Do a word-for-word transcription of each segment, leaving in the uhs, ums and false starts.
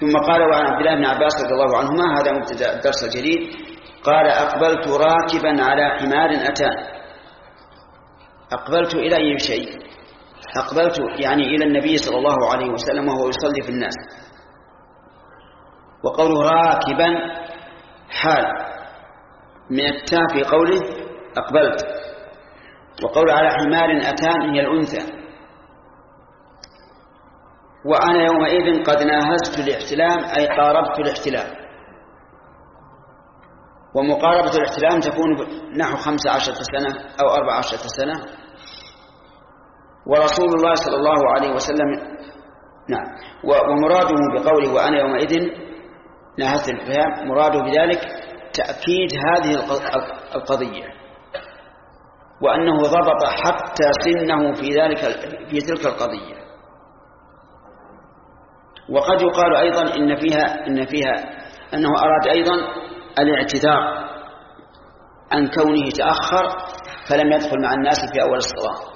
ثم قال: وعن عبد الله بن عباس رضي الله عنهما، هذا مبتدأ الدرس الجديد، قال: أقبلت راكبا على حمار أتان. أقبلت إلى أي شيء؟ أقبلت يعني إلى النبي صلى الله عليه وسلم وهو يصلي في الناس. وقوله راكبا حال من التاء في قوله أقبلت، وقول على حمار أتان هي الأنثى. وأنا يومئذ قد ناهزت الاحتلام أي قاربت الاحتلام، ومقاربة الاحتلام تكون نحو خمس عشرة سنة أو أربع عشرة سنة. ورسول الله صلى الله عليه وسلم نعم ومراده بقوله وأنا يومئذ ناهزت الاحتلام مراده بذلك تأكيد هذه القضية، وأنه ضبط حتى سنه في ذلك في تلك القضية. وقد يقال أيضا إن فيها إن فيها أنه أراد أيضا الاعتذار عن كونه تأخر فلم يدخل مع الناس في أول الصلاة.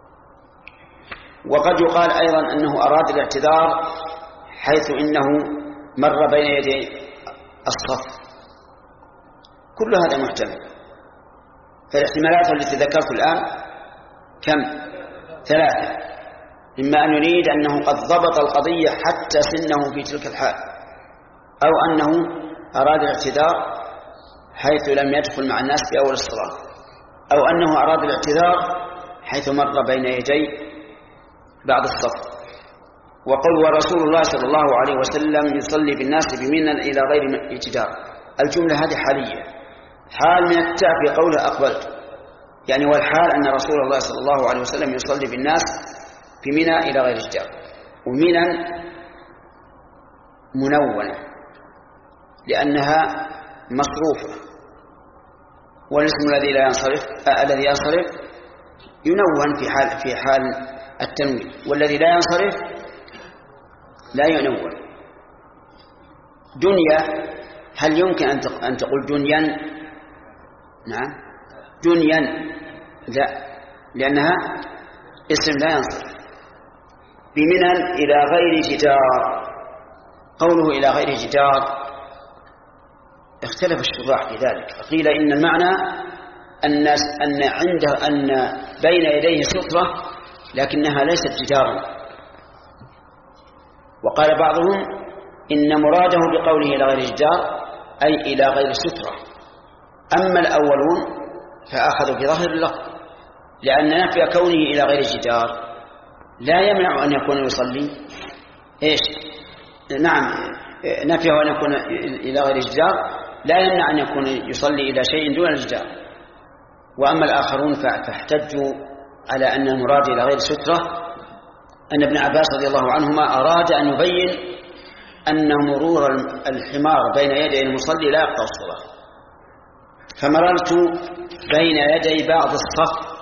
وقد يقال أيضا أنه أراد الاعتذار حيث إنه مر بين يدي الصف. كل هذا محتمل. فالاحتمالات التي ذكرت الآن كم؟ ثلاثة. إما أن يريد أنه قد ضبط القضية حتى سنه في تلك الحال، أو أنه أراد الاعتذار حيث لم يدخل مع الناس في أول الصلاة، أو أنه أراد الاعتذار حيث مر بين يدي بعض الصف. وقل ورسول الله صلى الله عليه وسلم يصلي بالناس بمنى إلى غير اعتذار. الجملة هذه حالية، حال من التاء في قوله أقبلت، يعني والحال أن رسول الله صلى الله عليه وسلم يصلي بالناس في منى إلى غير اعتذار. ومنى منونة لأنها مصروفة، والاسم الذي لا ينصرف آه الذي ينصرف ينون في حال في حال التنوين، والذي لا ينصرف لا ينون. دنيا هل يمكن أن تقول دنيا؟ نعم دنيا لا، لأنها اسم لا ينصرف. بمنى إلى غير جدار، قوله إلى غير جدار اختلف الشراح في ذلك، فقيل إن المعنى أن أن عنده أن بين يديه سترة لكنها ليست جدارا. وقال بعضهم إن مراده بقوله إلى غير جدار أي إلى غير سترة. أما الأولون فأخذوا بظاهر اللفظ، لأن نفي كونه إلى غير جدار لا يمنع أن يكون يصلي إيش؟ نعم نفيه أن يكون إلى غير جدار لا يمنع أن يكون يصلي إلى شيء دون الجدار. وأما الآخرون فاحتجوا على أن المراد إلى غير سترة أن ابن عباس رضي الله عنهما أراد أن يبين أن مرور الحمار بين يدي المصلي لا يقطع الصلاة. فمررت بين يدي بعض الصف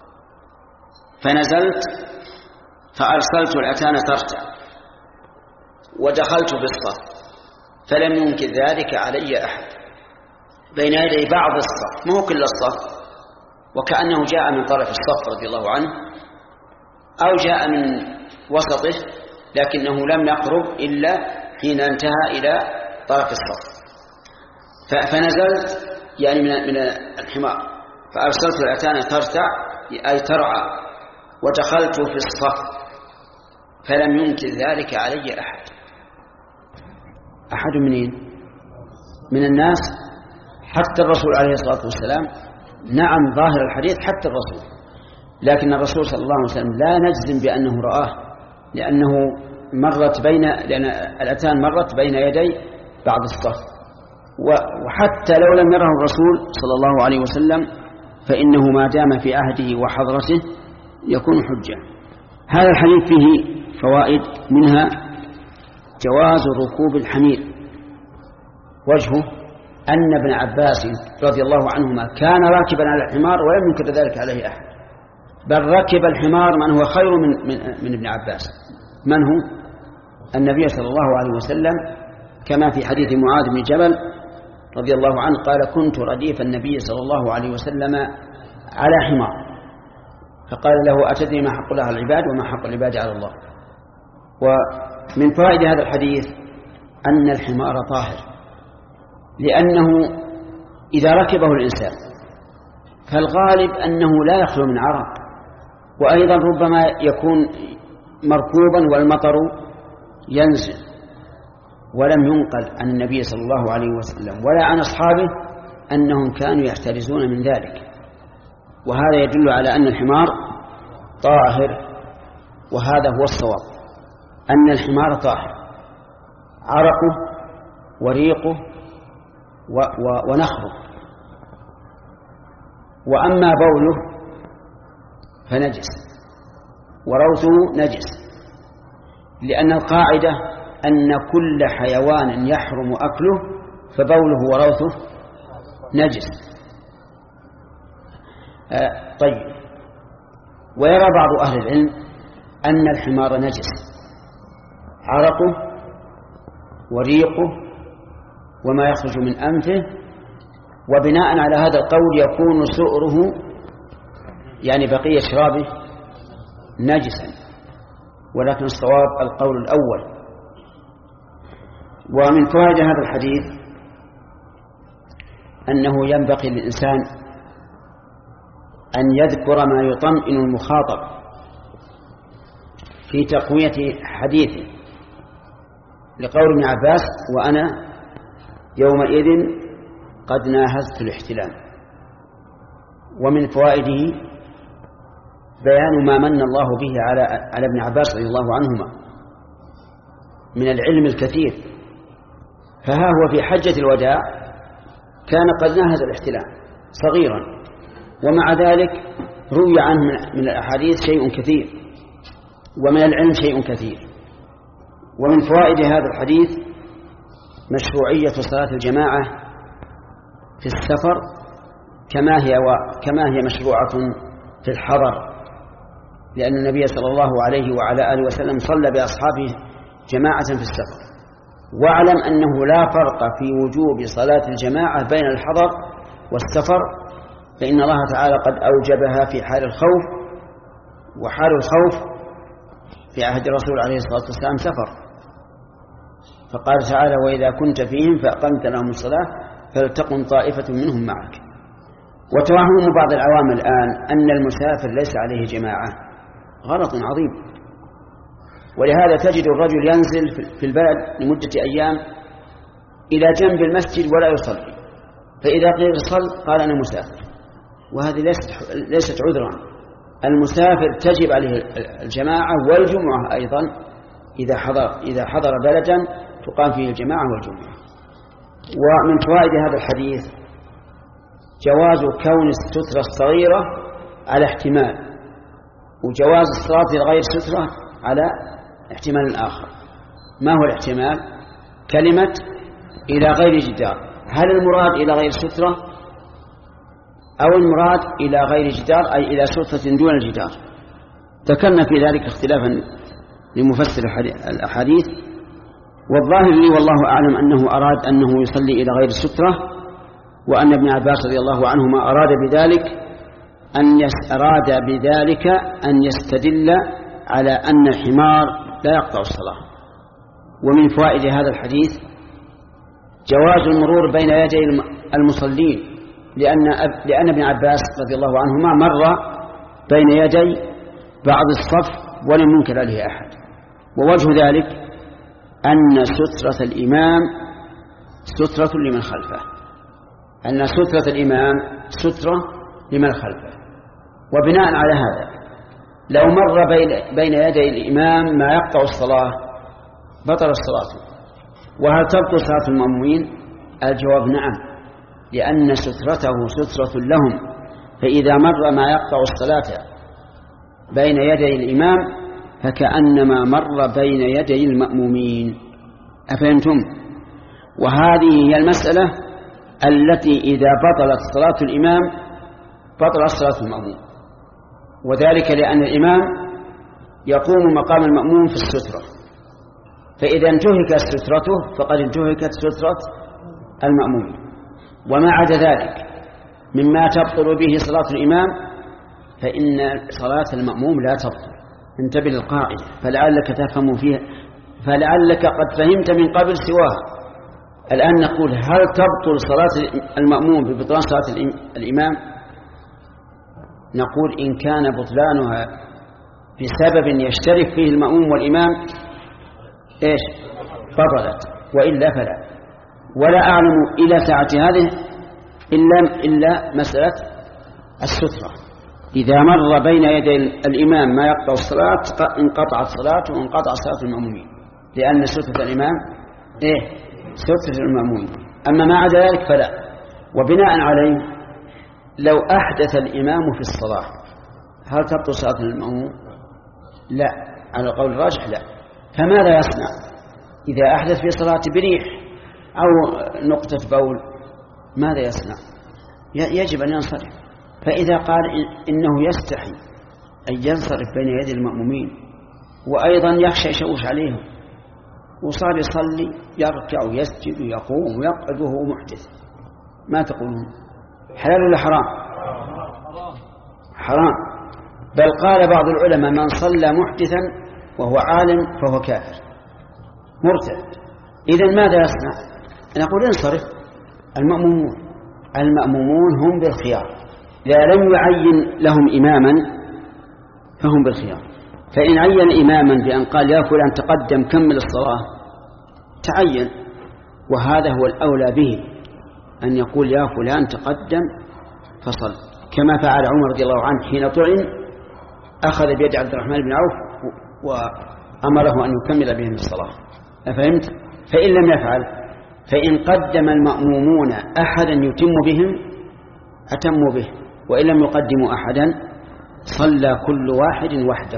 فنزلت فأرسلت الأتان ترتع ودخلت في الصف فلم ينكر ذلك علي أحد. بين يدي بعض الصف مو كل الصف، وكأنه جاء من طرف الصف رضي الله عنه أو جاء من وسطه، لكنه لم يقرب إلا حين انتهى إلى طرف الصف. فنزلت يعني من الحمار فأرسلت الأتان ترتع أي ترعى ودخلت في الصف فلم ينكر ذلك علي أحد. أحد منين؟ من الناس، حتى الرسول عليه الصلاة والسلام. نعم ظاهر الحديث حتى الرسول، لكن الرسول صلى الله عليه وسلم لا نجزم بأنه رآه، لأنه مرت بين لأن الأتان مرت بين يدي بعض الصف. وحتى لو لم يره الرسول صلى الله عليه وسلم فإنه ما دام في عهده وحضرته يكون حجة. هذا الحديث فيه فوائد، منها جواز ركوب الحمير. وجهه أن ابن عباس رضي الله عنهما كان راكبا على الحمار ولم ينكر ذلك عليه أحد، بل ركب الحمار من هو خير من, من, من ابن عباس. من هو؟ النبي صلى الله عليه وسلم، كما في حديث معاذ بن جبل رضي الله عنه قال كنت رديف النبي صلى الله عليه وسلم على حمار، فقال له أتدري ما حق الله على العباد وما حق العباد على الله. ومن فوائد هذا الحديث أن الحمار طاهر، لأنه إذا ركبه الإنسان فالغالب أنه لا يخلو من عرق، وأيضا ربما يكون مركوبا والمطر ينزل. ولم ينقل عن النبي صلى الله عليه وسلم ولا عن أصحابه أنهم كانوا يحترزون من ذلك، وهذا يدل على أن الحمار طاهر. وهذا هو الصواب، أن الحمار طاهر، عرقه وريقه ونخره. وأما بوله فنجس وروثه نجس، لأن القاعدة أن كل حيوان يحرم أكله فبوله وروثه نجس. آه طيب. ويرى بعض أهل العلم أن الحمار نجس، عرقه وريقه وما يخرج من أنفه، وبناء على هذا القول يكون سؤره يعني بقية شرابه نجسا، ولكن الصواب القول الأول. ومن فوائد هذا الحديث أنه ينبغي للإنسان أن يذكر ما يطمئن المخاطب في تقوية حديثه، لقول ابن عباس: وأنا يومئذ قد ناهزت الاحتلام. ومن فوائده بيان ما من الله به على على ابن عباس رضي الله عنهما من العلم الكثير. فها هو في حجة الوداع كان قد ناهز الاحتلام صغيرا، ومع ذلك روي عنه من الأحاديث شيء كثير، ومن العلم شيء كثير. ومن فوائد هذا الحديث مشروعية صلاة الجماعة في السفر كما هي وكما هي مشروعة في الحضر، لأن النبي صلى الله عليه وعلى آله وسلم صلى بأصحابه جماعة في السفر. واعلم أنه لا فرق في وجوب صلاة الجماعة بين الحضر والسفر، فإن الله تعالى قد أوجبها في حال الخوف، وحال الخوف في عهد الرسول عليه الصلاة والسلام سفر، فقال تعالى: وإذا كنت فيهم فأقمت لهم الصلاة فلتقم طائفة منهم معك. وتوهم بعض العوام الآن أن المسافر ليس عليه جماعة غلط عظيم، ولهذا تجد الرجل ينزل في البلد لمدة أيام إلى جنب المسجد ولا يصلي، فإذا قيل صل قال أنا مسافر، وهذه ليست ليست عذرا. المسافر تجب عليه الجماعة والجمعة أيضا، إذا حضر إذا حضر بلدا تقام فيه الجماعة والجمعة. ومن فوائد هذا الحديث جواز كون السترة الصغيرة على احتمال، وجواز الصلاة لغير سترة على احتمال آخر. ما هو الاحتمال؟ كلمة إلى غير جدار، هل المراد إلى غير سترة أو المراد إلى غير جدار أي إلى سترة دون الجدار؟ ذكرنا في ذلك اختلافا لمفسر الأحاديث، والظاهر لي والله أعلم أنه أراد أنه يصلي إلى غير سترة، وأن ابن عباس رضي الله عنهما أراد بذلك أن أراد بذلك أن يستدل على أن الحمار لا يقطع الصلاة. ومن فوائد هذا الحديث جواز المرور بين يدي المصلين، لأن لأن ابن عباس رضي الله عنهما مر بين يدي بعض الصف ولم ينكر عليه أحد. ووجه ذلك أن سترة الإمام سترة لمن خلفه، أن سترة الإمام سترة لمن خلفه. وبناء على هذا لو مر بين, بين يدي الإمام ما يقطع الصلاة بطل الصلاة. وهل تبطل صلاة المأمومين؟ الجواب نعم، لأن سترته سترة لهم، فإذا مر ما يقطع الصلاة بين يدي الإمام فكأنما مر بين يدي المأمومين. أفهمتم؟ وهذه هي المسألة التي إذا بطلت صلاة الإمام بطلت صلاة المأموم، وذلك لأن الإمام يقوم مقام المأموم في السترة، فإذا انتهكت سترته فقد انتهكت سترة المأموم. وما عدا ذلك مما تبطل به صلاة الإمام فإن صلاة المأموم لا تبطل. انتبه للقاعدة، فلعلك تفهم فيها فلعلك قد فهمت من قبل سواها. الآن نقول هل تبطل صلاة المأموم ببطلان صلاة الإمام؟ نقول إن كان بطلانها بسبب يشترك فيه المأموم والإمام إيش بطلت، وإلا فلا. ولا أعلم إلى ساعة هذه إلا, إلا مسألة السترة، إذا مر بين يدي الإمام ما يقطع الصلاة انقطعت صلاته وانقطع صلاة المأمومين، لأن سترة الإمام إيه سترة المأمومين. أما ما عدا ذلك فلا. وبناء عليه لو أحدث الإمام في الصلاة هل تبطل صلاة المأموم؟ لا، على القول الراجح لا. فماذا يصنع إذا أحدث في صلاة بريح أو نقطة بول؟ ماذا يصنع؟ يجب أن ينصرف. فإذا قال إنه يستحي أن ينصرف بين يدي المأمومين وأيضا يخشى يشوش عليهم وصار يصلي يركع ويسجد ويقوم ويقعد وهو محدث، ما تقولون؟ حلال ولا حرام؟ حرام. بل قال بعض العلماء من صلى محدثا وهو عالم فهو كافر مرتد. إذن ماذا يصنع؟ نقول انصرف. المأمومون المأمومون هم بالخيار، إذا لم يعين لهم إماما فهم بالخيار. فإن عين إماما بأن قال يا فلان تقدم كمل الصلاة تعين، وهذا هو الأولى به أن يقول يا فلان تقدم فصل، كما فعل عمر رضي الله عنه حين طعن أخذ بيد عبد الرحمن بن عوف وأمره أن يكمل بهم الصلاة. أفهمت؟ فإن لم يفعل فإن قدم المأمومون أحدا يتم بهم أتموا به، وإن لم يقدموا أحدا صلى كل واحد وحده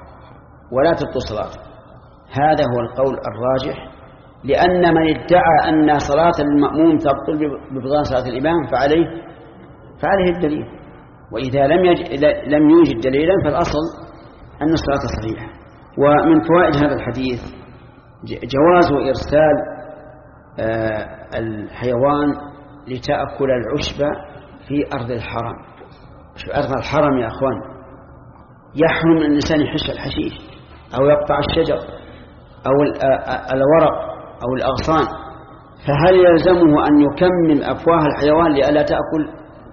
ولا تبطل صلاته. هذا هو القول الراجح، لأن من ادعى أن صلاة المأموم تبطل ببطلان صلاة الإمام فعليه فعليه الدليل، وإذا لم يج... لم يوجد دليلا فالأصل أن الصلاة صحيحة. ومن فوائد هذا الحديث جواز إرسال آه الحيوان لتأكل العشب في أرض الحرم. في أرض الحرم يا أخوان يحرم الإنسان يحش الحشيش أو يقطع الشجر أو الورق أو الأغصان، فهل يلزمه أن يكمل أفواه الحيوان لئلا تأكل؟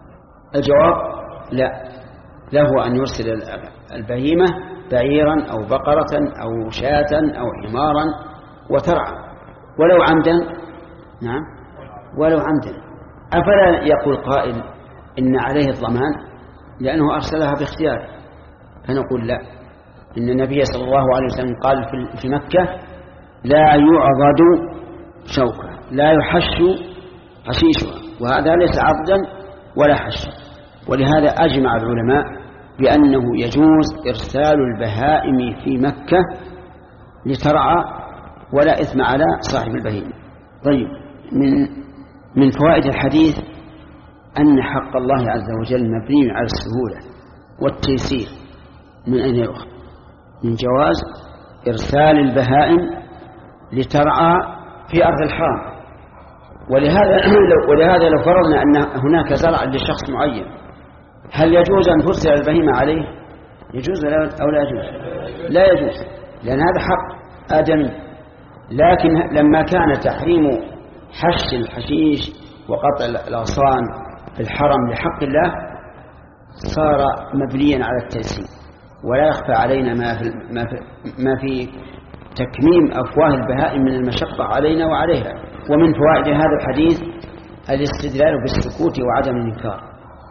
الجواب لا، له أن يرسل البهيمة بعيرا أو بقرة أو شاة أو حمارا وترعى ولو عمدا. نعم ولو عمدا. أفلا يقول قائل إن عليه الضمان لأنه أرسلها باختياره؟ فنقول لا، إن النبي صلى الله عليه وسلم قال في مكة لا يعضد شوكة، لا يحش حشيشها، وهذا ليس عضدا ولا حش. ولهذا أجمع العلماء بأنه يجوز إرسال البهائم في مكة لترعى ولا إثم على صاحب البهيمة. طيب، من من فوائد الحديث أن حق الله عز وجل مبني على السهولة والتيسير. من أين يؤخذ؟ من جواز إرسال البهائم لترعى في أرض الحرم. ولهذا ولهذا لو فرضنا أن هناك زرع لشخص معين، هل يجوز أن ترسل البهيمة عليه؟ يجوز أو لا يجوز؟ لا يجوز، لأن هذا حق آدمي. لكن لما كان تحريم حش الحشيش وقطع الأغصان في الحرم لحق الله صار مبنيا على التيسير، ولا يخفى علينا ما في, ما في, ما في تكميم أفواه البهائم من المشقة علينا وعليها. ومن فوائد هذا الحديث الاستدلال بالسكوت وعدم الإنكار.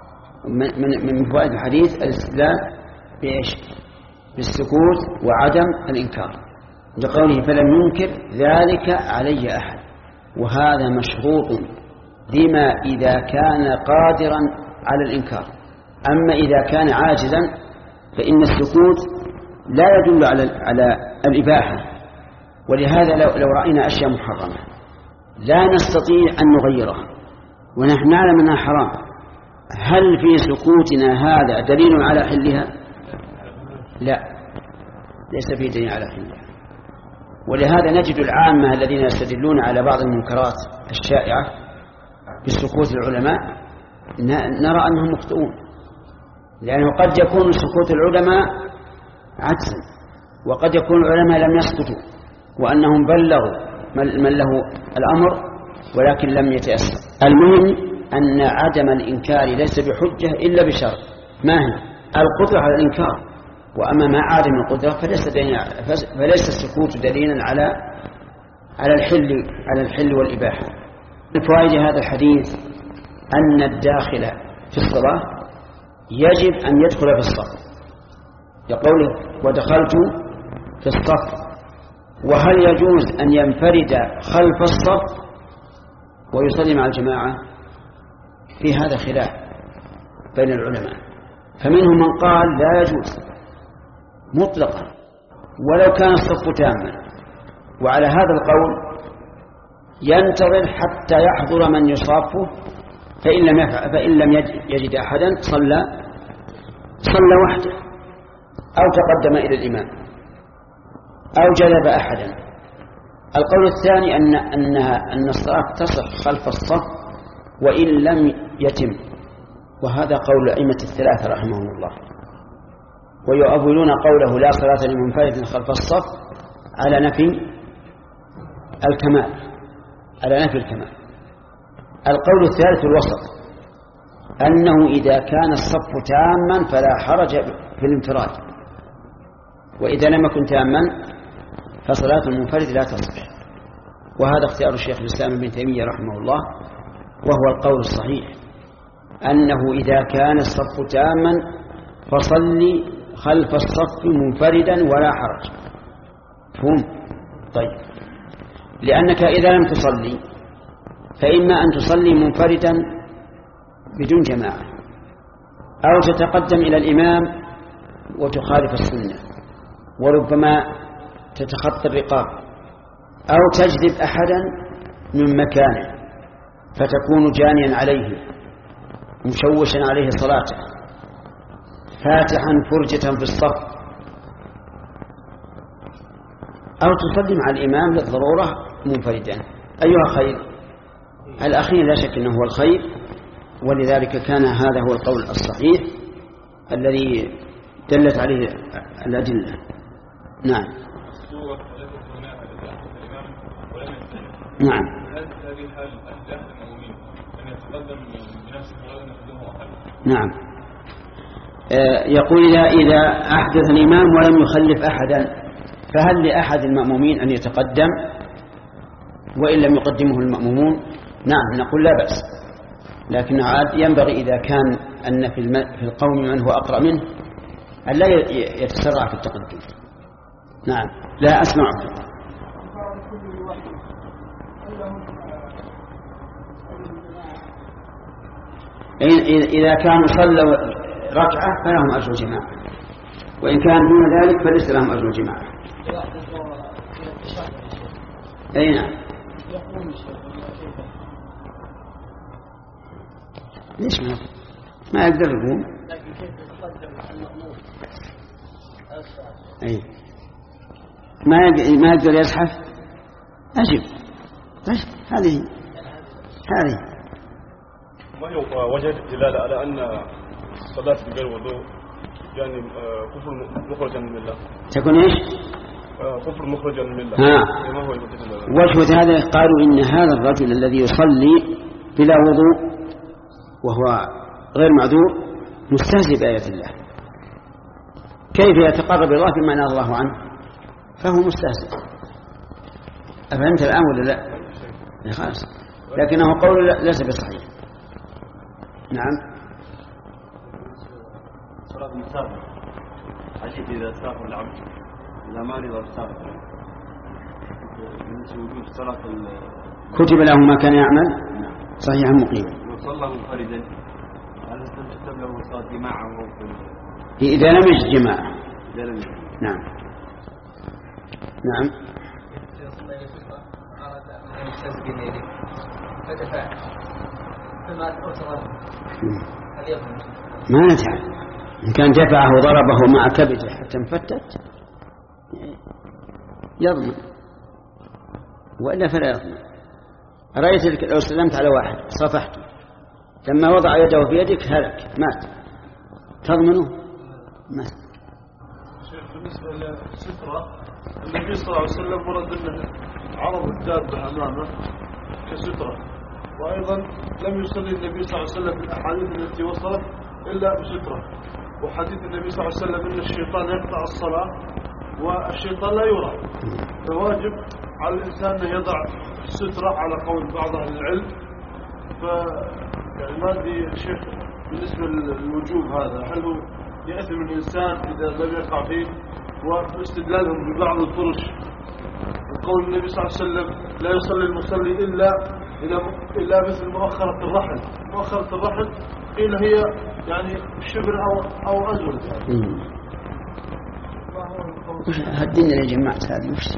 من, من فوائد الحديث الاستدلال بإيش؟ بالسكوت وعدم الإنكار، لقوله فلم ينكر ذلك علي أحد، وهذا مشروط لما إذا كان قادرا على الإنكار. أما إذا كان عاجزا فإن السكوت لا يدل على على الإباحة. ولهذا لو, لو رأينا أشياء محرمة لا نستطيع أن نغيرها ونحن نعلم أنها حرام، هل في سكوتنا هذا دليل على حلها؟ لا، ليس فيه دليل على حلها. ولهذا نجد العامة الذين يستدلون على بعض المنكرات الشائعة بسكوت العلماء نرى أنهم مخطئون، لأنه قد يكون سكوت العلماء عجزا، وقد يكون العلماء لم يسكتوا، وأنهم بلغوا من له الأمر ولكن لم يتيسر. المهم أن عدم الإنكار ليس بحجة إلا بشرط، ما هي؟ القدرة على الإنكار. وأما ما عدم القدرة فليس, فليس السكوت دليلا على على الحل على الحل والإباحة. الفوائد هذا الحديث أن الداخل في الصلاة يجب أن يدخل في الصف، يقول ودخلت في الصف. وهل يجوز أن ينفرد خلف الصف ويصلي مع الجماعة؟ في هذا خلاف بين العلماء، فمنهم من قال لا يجوز مطلقا ولو كان الصف تاما، وعلى هذا القول ينتظر حتى يحضر من يصافه، فإن لم يفعل فإن لم يجد أحدا صلى صلى وحده أو تقدم إلى الإمام أو جلب أحدا. القول الثاني أن أنها أن الصلاة تصح خلف الصف وإن لم يتم، وهذا قول الأئمة الثلاثة رحمهم الله، ويؤولون قوله لا صلاة لمنفرد خلف الصف على نفي الكمال على نفي الكمال. القول الثالث الوسط، أنه إذا كان الصف تاما فلا حرج في الانفراد، وإذا لم يكن تاما فصلاة المنفرد لا تصح. وهذا اختيار الشيخ الإسلام ابن تيمية رحمه الله، وهو القول الصحيح، أنه إذا كان الصف تاما فصلي خلف الصف منفردا ولا حرج. فهم؟ طيب، لأنك إذا لم تصلي فإما أن تصلي منفردا بدون جماعة، أو تتقدم إلى الإمام وتخالف السنة، وربما تتخطى الرقاب، أو تجذب أحدا من مكانه فتكون جانيا عليه مشوشا عليه صلاته فاتحا فرجة في الصف، أو تصلي مع الإمام للضرورة منفردا. أيها خير؟ الأخير لا شك أنه هو الخير، ولذلك كان هذا هو القول الصحيح الذي دلت عليه الأدلة. نعم نعم. نعم. يقول إذا إذا أحدث الإمام ولم يخلف أحدا فهل لأحد المأمومين أن يتقدم وإن لم يقدمه المأمومون؟ نعم، نقول لا بأس، لكن عاد ينبغي إذا كان أن في القوم من هو أقرأ منه أن لا يتسرع في التقدم. نعم. لا أسمعه. إذا كانوا صلوا ركعة فلهم أجر جماعة، وإن كان دون ذلك فليس لهم أجر جماعة. أي نعم. ليش ما ما يقدر يقوم؟ أي ما ما يقدر يزحف. أجب. طيب هذه هذه ما هو وجد دلالة على أن الصلاة بغير وضوء يعني كفر مخرجا من الله؟ تكون إيش؟ كفر مخرجا من الله. ها. وجه هذا قالوا إن هذا الرجل الذي يصلي بلا وضوء وهو غير معذور مستهزئ بآيات الله، كيف يتقرب الله بما نهى الله عنه؟ فهو مستهزئ. أفهمت الآن ولا لا؟ خلاص، لكنه قول ليس بصحيح. نعم. صلاة المسافر عجيب إذا سافر العبد إذا مرض وسافر وجود صلاة كتب له ما كان يعمل صحيحا مقيما. وصلى منفردا هل تكتب له صلاة جماعة إذا لم يجد جماعة؟ إذا لم يجد. نعم نعم. ما نتعلم إن كان دفعه وضربه مع كبده حتى انفتت يضمن، وإلا فلا يضمن. رأيت لو سلمت على واحد صفحته لما وضع يده في يدك هلك مات، تضمنه؟ مات. بالنسبة للسترة النبي صلى الله عليه وسلم ورد أنه عرض الدابة أمامه كسترة، وأيضا لم يصلي النبي صلى الله عليه وسلم في الأحاديث التي وصلت إلا بسترة. وحديث النبي صلى الله عليه وسلم أن الشيطان يقطع الصلاة والشيطان لا يرى، فواجب على الإنسان أن يضع سترة على قول بعض أهل العلم. ف يعني ما أدري الشيخ بالنسبة للوجوب هذا، هل هو يأثم الإنسان إذا لم يقع فيه؟ واستدلالهم ببعض الفرش وقول النبي صلى الله عليه وسلم لا يصلي المصلي إلا إلا مثل مؤخرة الرحل. مؤخرة الرحل قيل هي يعني شبر أو أو أزول. وش هالدنيا يا جماعة هذه وش؟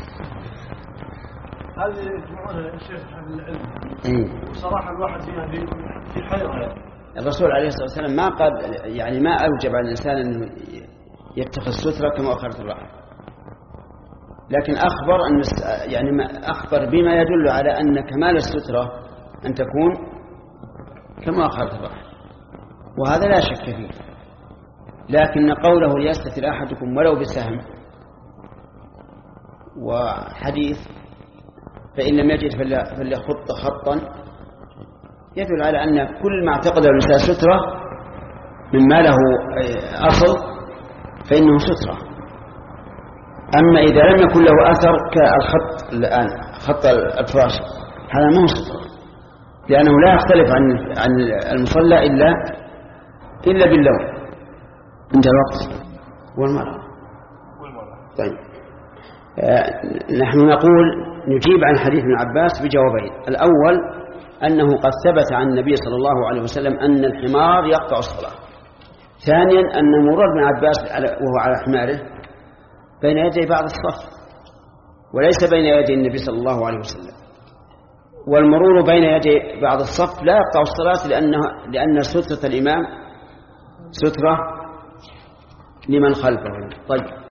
هذه يجمعونها يا شيخ أهل العلم. إيه. وصراحة الواحد فيها في في حيرة يعني. الرسول عليه الصلاة والسلام ما قال يعني ما أوجب على الإنسان أنه يتخذ سترة كمؤخرة الرحل، لكن أخبر أن يعني ما أخبر بما يدل على أن كمال السترة أن تكون كمؤخرة الرحل، وهذا لا شك فيه. لكن قوله ليستتر أحدكم ولو بسهم وحديث فإن لم يجد فليخط خطا يدل على أن كل ما اعتقد الإنسان سترة مما له أصل فإنه سترة. أما إذا لم يكن له أثر كالخط الآن خط الفراش هذا ما هو سترة، لأنه لا يختلف عن عن المصلى إلا إلا باللون عند الوقت والمرأة. طيب آه نحن نقول نجيب عن حديث ابن عباس بجوابين. الأول أنه قد ثبت عن النبي صلى الله عليه وسلم أن الحمار يقطع الصلاة. ثانيا أن مرور ابن عباس وهو على حماره بين يدي بعض الصف وليس بين يدي النبي صلى الله عليه وسلم، والمرور بين يدي بعض الصف لا يقطع الصلاة لأنه لأن سترة الإمام سترة لمن خلفه. طيب